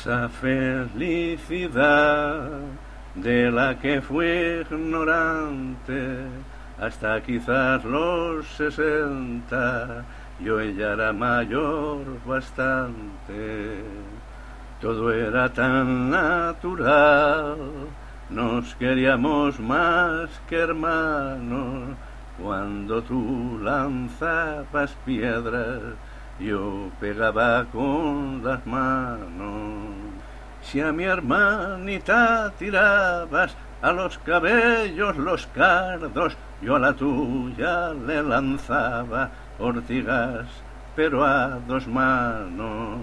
Esa felicidad de la que fui ignorante hasta quizás los 60, yo ya era mayor bastante. Todo era tan natural, nos queríamos más que hermanos. Cuando tú lanzabas piedras, yo pegaba con las manos. Si a mi hermanita tirabas a los cabellos los cardos, yo a la tuya le lanzaba ortigas, pero a dos manos.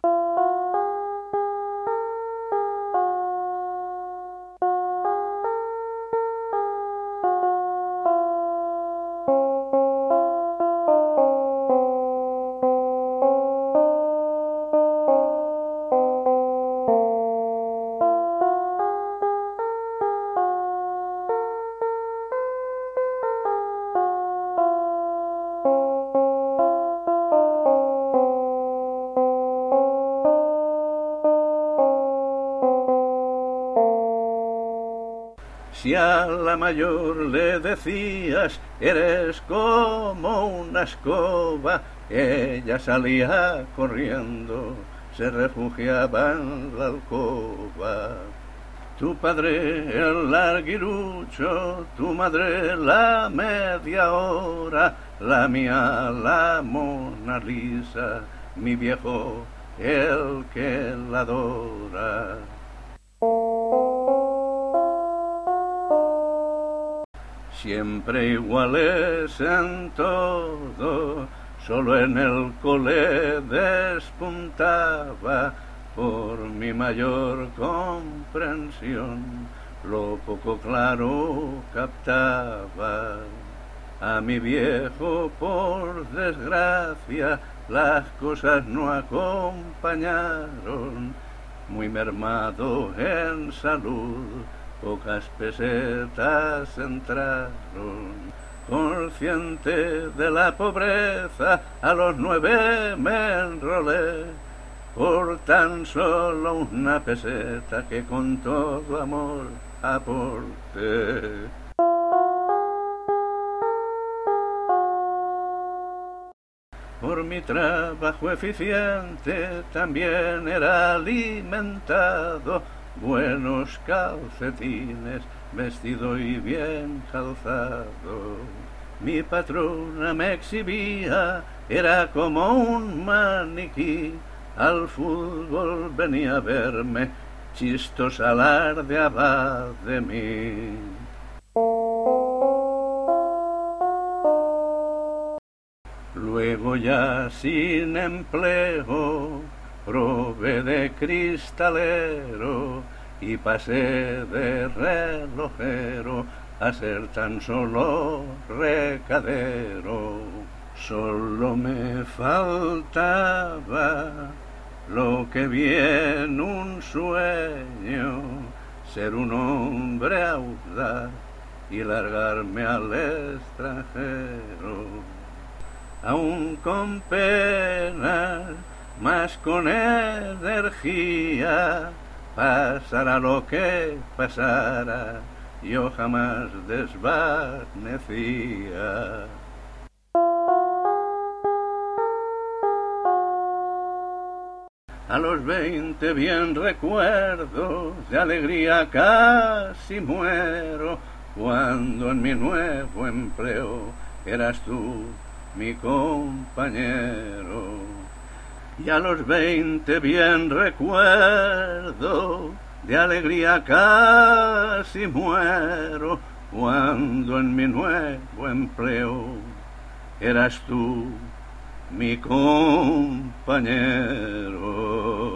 Si a la mayor le decías, eres como una escoba, ella salía corriendo, se refugiaba en la alcoba. Tu padre el larguirucho, tu madre la media hora, la mía la Mona Lisa, mi viejo el que la adora. Siempre iguales en todo, solo en el cole despuntaba por mi mayor comprensión, lo poco claro captaba. A mi viejo, por desgracia, las cosas no acompañaron, muy mermado en salud, pocas pesetas entraron. Consciente de la pobreza, a los 9 me enrolé por tan solo una peseta que con todo amor aporté. Por mi trabajo eficiente también era alimentado, buenos calcetines, vestido y bien calzado. Mi patrona me exhibía, era como un maniquí, al fútbol venía a verme, chistosa alardeaba de mí. Luego ya sin empleo, probé de cristalero y pasé de relojero a ser tan solo recadero. Solo me faltaba lo que vi en un sueño, ser un hombre audaz y largarme al extranjero. Aún con pena, mas con energía, pasara lo que pasara, yo jamás desvanecía. A los 20 bien recuerdo, de alegría casi muero, cuando en mi nuevo empleo eras tú mi compañero. Y a los 20 bien recuerdo, de alegría casi muero, cuando en mi nuevo empleo eras tú mi compañero.